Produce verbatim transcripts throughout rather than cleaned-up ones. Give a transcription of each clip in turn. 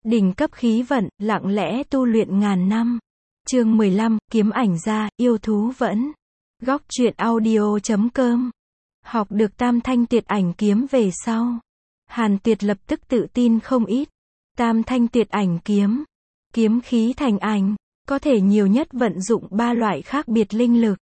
Đỉnh cấp khí vận, lặng lẽ tu luyện ngàn năm. Chương mười lăm, kiếm ảnh gia, yêu thú vẫn. Góc truyện audio chấm com. Học được tam thanh tuyệt ảnh kiếm về sau, Hàn Tuyệt lập tức tự tin không ít. Tam thanh tuyệt ảnh kiếm, kiếm khí thành ảnh, có thể nhiều nhất vận dụng ba loại khác biệt linh lực.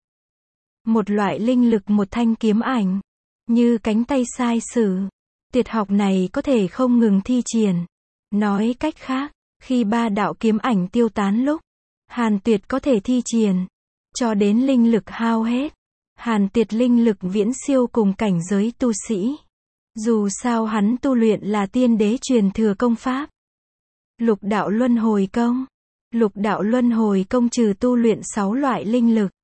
Một loại linh lực một thanh kiếm ảnh, như cánh tay sai sử. Tuyệt học này có thể không ngừng thi triển. Nói cách khác, khi ba đạo kiếm ảnh tiêu tán lúc, Hàn Tuyệt có thể thi triển, cho đến linh lực hao hết. Hàn Tuyệt linh lực viễn siêu cùng cảnh giới tu sĩ. Dù sao hắn tu luyện là tiên đế truyền thừa công pháp. Lục đạo luân hồi công. Lục đạo luân hồi công trừ tu luyện sáu loại linh lực.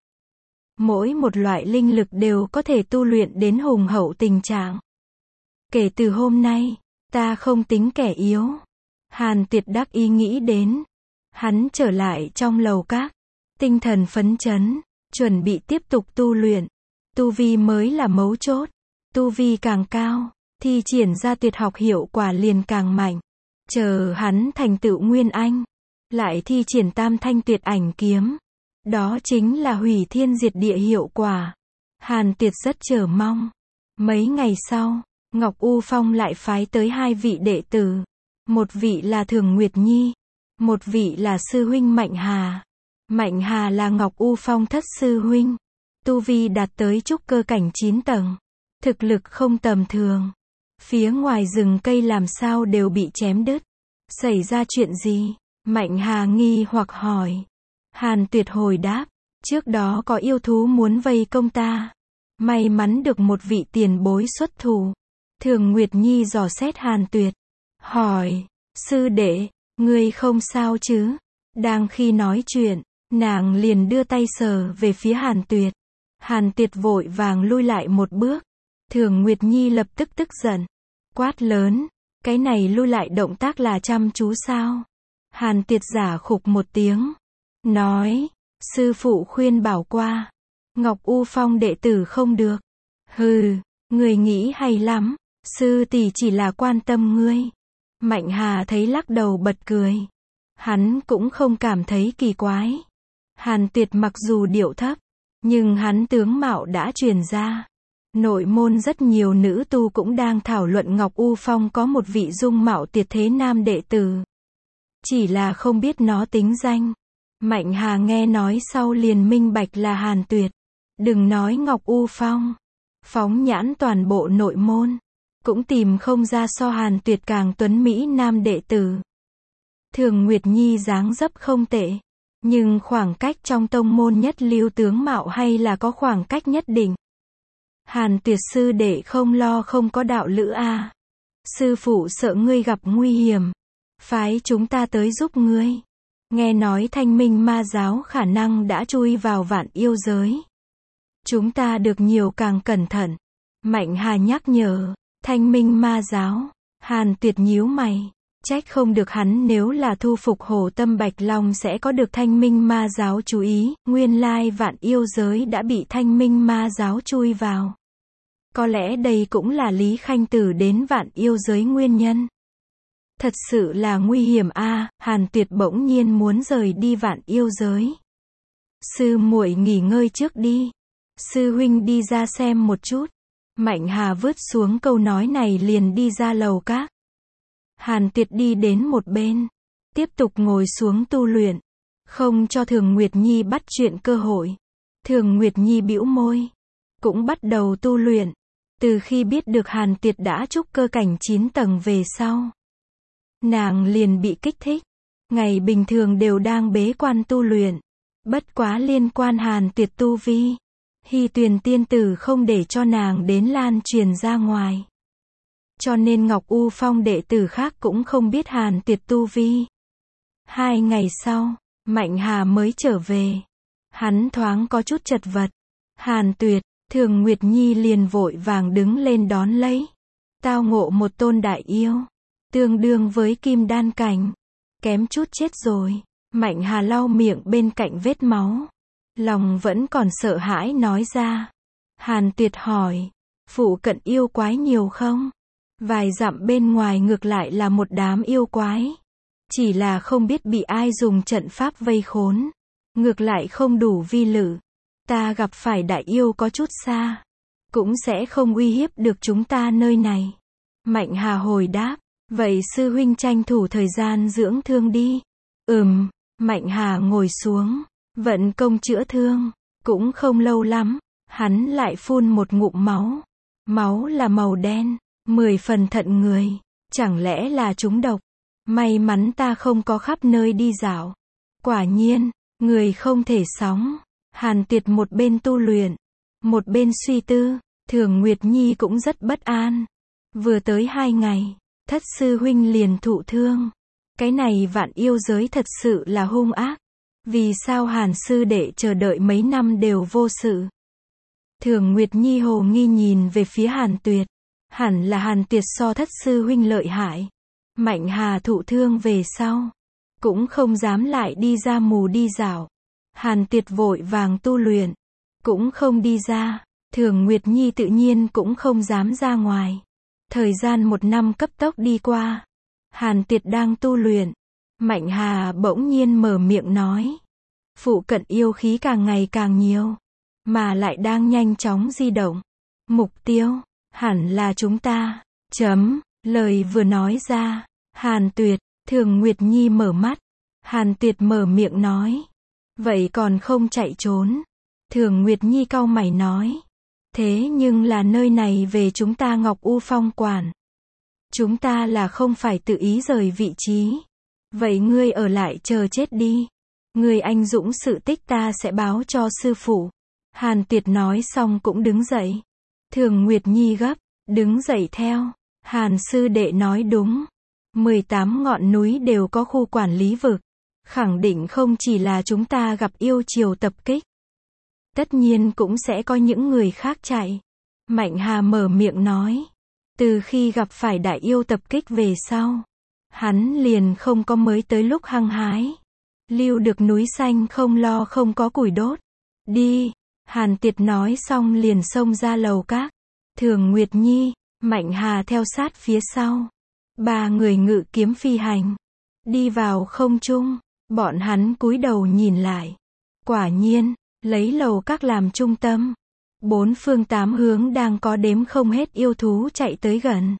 Mỗi một loại linh lực đều có thể tu luyện đến hùng hậu tình trạng. Kể từ hôm nay, ta không tính kẻ yếu. Hàn Tuyệt đắc ý nghĩ đến. Hắn trở lại trong lầu các, tinh thần phấn chấn, chuẩn bị tiếp tục tu luyện. Tu vi mới là mấu chốt. Tu vi càng cao, thi triển ra tuyệt học hiệu quả liền càng mạnh. Chờ hắn thành tựu nguyên anh, lại thi triển tam thanh tuyệt ảnh kiếm. Đó chính là hủy thiên diệt địa hiệu quả. Hàn Tuyệt rất chờ mong. Mấy ngày sau, Ngọc U Phong lại phái tới hai vị đệ tử. Một vị là Thường Nguyệt Nhi, một vị là sư huynh Mạnh Hà. Mạnh Hà là Ngọc U Phong thất sư huynh. Tu vi đạt tới trúc cơ cảnh chín tầng. Thực lực không tầm thường. Phía ngoài rừng cây làm sao đều bị chém đứt. Xảy ra chuyện gì? Mạnh Hà nghi hoặc hỏi. Hàn Tuyệt hồi đáp. Trước đó có yêu thú muốn vây công ta. May mắn được một vị tiền bối xuất thủ. Thường Nguyệt Nhi dò xét Hàn Tuyệt. Hỏi. Sư đệ, ngươi không sao chứ? Đang khi nói chuyện, nàng liền đưa tay sờ về phía Hàn Tuyệt. Hàn Tuyệt vội vàng lui lại một bước. Thường Nguyệt Nhi lập tức tức giận. Quát lớn. Cái này lui lại động tác là chăm chú sao? Hàn Tuyệt giả khục một tiếng. Nói. Sư phụ khuyên bảo qua. Ngọc U Phong đệ tử không được. Hừ, người nghĩ hay lắm. Sư tỷ chỉ là quan tâm ngươi. Mạnh Hà thấy lắc đầu bật cười. Hắn cũng không cảm thấy kỳ quái. Hàn Tuyệt mặc dù điệu thấp, nhưng hắn tướng mạo đã truyền ra. Nội môn rất nhiều nữ tu cũng đang thảo luận Ngọc U Phong có một vị dung mạo tuyệt thế nam đệ tử. Chỉ là không biết nó tính danh. Mạnh Hà nghe nói sau liền minh bạch là Hàn Tuyệt. Đừng nói Ngọc U Phong. Phóng nhãn toàn bộ nội môn, cũng tìm không ra so Hàn Tuyệt càng tuấn mỹ nam đệ tử. Thường Nguyệt Nhi dáng dấp không tệ, nhưng khoảng cách trong tông môn nhất lưu tướng mạo hay là có khoảng cách nhất định. Hàn Tuyệt sư đệ không lo không có đạo lữ a. Sư phụ sợ ngươi gặp nguy hiểm, phái chúng ta tới giúp ngươi. Nghe nói Thanh Minh ma giáo khả năng đã chui vào vạn yêu giới. Chúng ta được nhiều càng cẩn thận. Mạnh Hà nhắc nhở. Thanh Minh ma giáo. Hàn Tuyệt nhíu mày. Trách không được hắn nếu là thu phục Hồ Tâm Bạch Long sẽ có được Thanh Minh ma giáo chú ý. Nguyên lai vạn yêu giới đã bị Thanh Minh ma giáo chui vào. Có lẽ đây cũng là Lý Khanh Tử đến vạn yêu giới nguyên nhân. Thật sự là nguy hiểm a. Hàn Tuyệt bỗng nhiên muốn rời đi vạn yêu giới. Sư muội nghỉ ngơi trước đi. Sư huynh đi ra xem một chút. Mạnh Hà vứt xuống câu nói này liền đi ra lầu các. Hàn Tuyệt đi đến một bên, tiếp tục ngồi xuống tu luyện, không cho Thường Nguyệt Nhi bắt chuyện cơ hội. Thường Nguyệt Nhi bĩu môi, cũng bắt đầu tu luyện. Từ khi biết được Hàn Tuyệt đã trúc cơ cảnh chín tầng về sau, nàng liền bị kích thích. Ngày bình thường đều đang bế quan tu luyện, bất quá liên quan Hàn Tuyệt tu vi, Hy Tuyền tiên tử không để cho nàng đến lan truyền ra ngoài. Cho nên Ngọc U Phong đệ tử khác cũng không biết Hàn Tuyệt tu vi. Hai ngày sau, Mạnh Hà mới trở về. Hắn thoáng có chút chật vật. Hàn Tuyệt, Thường Nguyệt Nhi liền vội vàng đứng lên đón lấy. Tao ngộ một tôn đại yêu, tương đương với kim đan cảnh. Kém chút chết rồi. Mạnh Hà lau miệng bên cạnh vết máu. Lòng vẫn còn sợ hãi nói ra. Hàn Tuyệt hỏi. Phụ cận yêu quái nhiều không? Vài dặm bên ngoài ngược lại là một đám yêu quái. Chỉ là không biết bị ai dùng trận pháp vây khốn. Ngược lại không đủ vi lự. Ta gặp phải đại yêu có chút xa. Cũng sẽ không uy hiếp được chúng ta nơi này. Mạnh Hà hồi đáp. Vậy sư huynh tranh thủ thời gian dưỡng thương đi. Ừm, Mạnh Hà ngồi xuống. Vận công chữa thương. Cũng không lâu lắm. Hắn lại phun một ngụm máu. Máu là màu đen. Mười phần thận người. Chẳng lẽ là trúng độc? May mắn ta không có khắp nơi đi dạo. Quả nhiên, người không thể sống. Hàn Tiệt một bên tu luyện. Một bên suy tư. Thường Nguyệt Nhi cũng rất bất an. Vừa tới hai ngày. Thất sư huynh liền thụ thương. Cái này vạn yêu giới thật sự là hung ác. Vì sao Hàn sư đệ chờ đợi mấy năm đều vô sự? Thường Nguyệt Nhi hồ nghi nhìn về phía Hàn Tuyệt. Hẳn là Hàn Tuyệt so thất sư huynh lợi hại. Mạnh Hà thụ thương về sau. Cũng không dám lại đi ra mù đi dạo. Hàn Tuyệt vội vàng tu luyện. Cũng không đi ra. Thường Nguyệt Nhi tự nhiên cũng không dám ra ngoài. Thời gian một năm cấp tốc đi qua. Hàn Tuyệt đang tu luyện. Mạnh Hà bỗng nhiên mở miệng nói. Phụ cận yêu khí càng ngày càng nhiều. Mà lại đang nhanh chóng di động. Mục tiêu, hẳn là chúng ta. Chấm, lời vừa nói ra. Hàn Tuyệt, Thường Nguyệt Nhi mở mắt. Hàn Tuyệt mở miệng nói. Vậy còn không chạy trốn. Thường Nguyệt Nhi cau mày nói. Thế nhưng là nơi này về chúng ta Ngọc U Phong quản. Chúng ta là không phải tự ý rời vị trí. Vậy ngươi ở lại chờ chết đi. Ngươi anh dũng sự tích ta sẽ báo cho sư phụ. Hàn Tuyệt nói xong cũng đứng dậy. Thường Nguyệt Nhi gấp, đứng dậy theo. Hàn sư đệ nói đúng. mười tám ngọn núi đều có khu quản lý vực. Khẳng định không chỉ là chúng ta gặp yêu triều tập kích. Tất nhiên cũng sẽ có những người khác chạy. Mạnh Hà mở miệng nói. Từ khi gặp phải đại yêu tập kích về sau. Hắn liền không có mới tới lúc hăng hái. Lưu được núi xanh không lo không có củi đốt. Đi. Hàn Tiệt nói xong liền xông ra lầu các. Thường Nguyệt Nhi, Mạnh Hà theo sát phía sau. Ba người ngự kiếm phi hành. Đi vào không trung. Bọn hắn cúi đầu nhìn lại. Quả nhiên, lấy lầu các làm trung tâm. Bốn phương tám hướng đang có đếm không hết yêu thú chạy tới gần.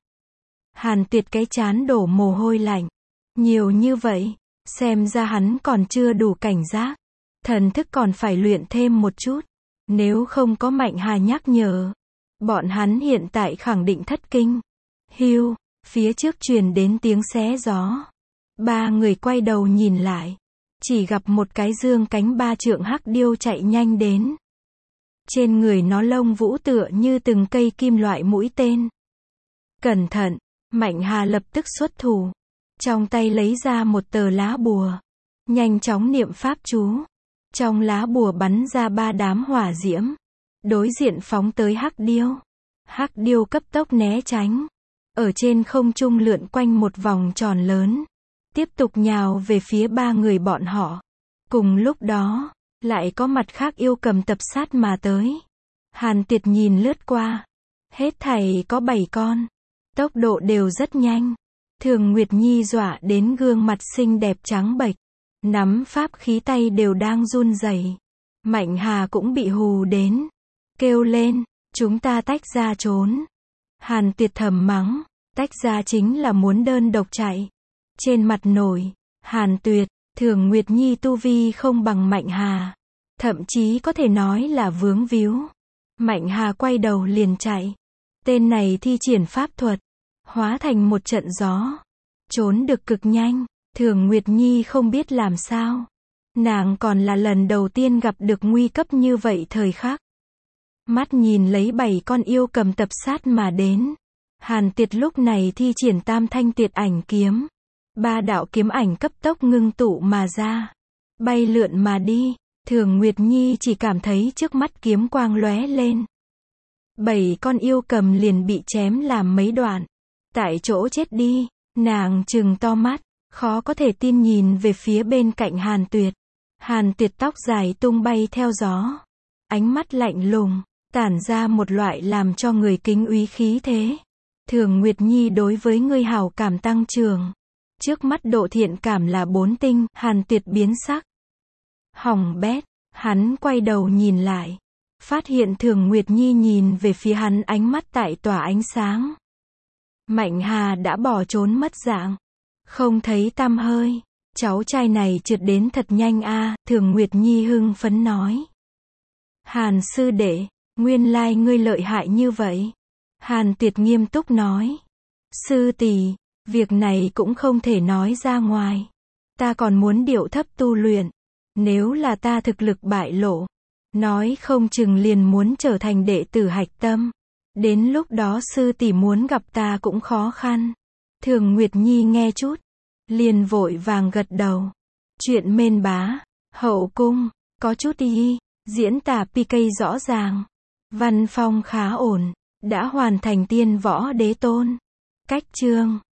Hàn Tuyệt cái chán đổ mồ hôi lạnh. Nhiều như vậy, xem ra hắn còn chưa đủ cảnh giác. Thần thức còn phải luyện thêm một chút. Nếu không có Mạnh Hà nhắc nhở, bọn hắn hiện tại khẳng định thất kinh. Hiu, phía trước truyền đến tiếng xé gió. Ba người quay đầu nhìn lại. Chỉ gặp một cái dương cánh ba trượng hắc điêu chạy nhanh đến. Trên người nó lông vũ tựa như từng cây kim loại mũi tên. Cẩn thận, Mạnh Hà lập tức xuất thủ. Trong tay lấy ra một tờ lá bùa. Nhanh chóng niệm pháp chú. Trong lá bùa bắn ra ba đám hỏa diễm. Đối diện phóng tới hắc điêu. Hắc điêu cấp tốc né tránh. Ở trên không trung lượn quanh một vòng tròn lớn. Tiếp tục nhào về phía ba người bọn họ. Cùng lúc đó, lại có mặt khác yêu cầm tập sát mà tới. Hàn Tiệt nhìn lướt qua. Hết thảy có bảy con. Tốc độ đều rất nhanh. Thường Nguyệt Nhi dọa đến gương mặt xinh đẹp trắng bệch. Nắm pháp khí tay đều đang run rẩy. Mạnh Hà cũng bị hù đến. Kêu lên, chúng ta tách ra trốn. Hàn Tiệt thầm mắng. Tách ra chính là muốn đơn độc chạy. Trên mặt nổi, Hàn Tuyệt, Thường Nguyệt Nhi tu vi không bằng Mạnh Hà. Thậm chí có thể nói là vướng víu. Mạnh Hà quay đầu liền chạy. Tên này thi triển pháp thuật. Hóa thành một trận gió. Trốn được cực nhanh. Thường Nguyệt Nhi không biết làm sao. Nàng còn là lần đầu tiên gặp được nguy cấp như vậy thời khắc. Mắt nhìn lấy bảy con yêu cầm tập sát mà đến. Hàn Tiệt lúc này thi triển tam thanh tiệt ảnh kiếm. Ba đạo kiếm ảnh cấp tốc ngưng tụ mà ra. Bay lượn mà đi. Thường Nguyệt Nhi chỉ cảm thấy trước mắt kiếm quang lóe lên. Bảy con yêu cầm liền bị chém làm mấy đoạn. Tại chỗ chết đi. Nàng trừng to mắt. Khó có thể tin nhìn về phía bên cạnh Hàn Tuyệt. Hàn Tuyệt tóc dài tung bay theo gió. Ánh mắt lạnh lùng. Tản ra một loại làm cho người kính úy khí thế. Thường Nguyệt Nhi đối với ngươi hảo cảm tăng trưởng. Trước mắt độ thiện cảm là bốn tinh, Hàn Tuyệt biến sắc. Hỏng bét, hắn quay đầu nhìn lại. Phát hiện Thường Nguyệt Nhi nhìn về phía hắn ánh mắt tại tỏa ánh sáng. Mạnh Hà đã bỏ trốn mất dạng. Không thấy tăm hơi. Cháu trai này trượt đến thật nhanh a, Thường Nguyệt Nhi hưng phấn nói. Hàn sư đệ, nguyên lai ngươi lợi hại như vậy. Hàn Tuyệt nghiêm túc nói. Sư tỷ, việc này cũng không thể nói ra ngoài. Ta còn muốn điệu thấp tu luyện. Nếu là ta thực lực bại lộ, nói không chừng liền muốn trở thành đệ tử hạch tâm. Đến lúc đó sư tỷ muốn gặp ta cũng khó khăn. Thường Nguyệt Nhi nghe chút, liền vội vàng gật đầu. Chuyện mên bá, hậu cung, có chút y, diễn tả pê ca rõ ràng. Văn phong khá ổn, đã hoàn thành tiên võ đế tôn. Cách chương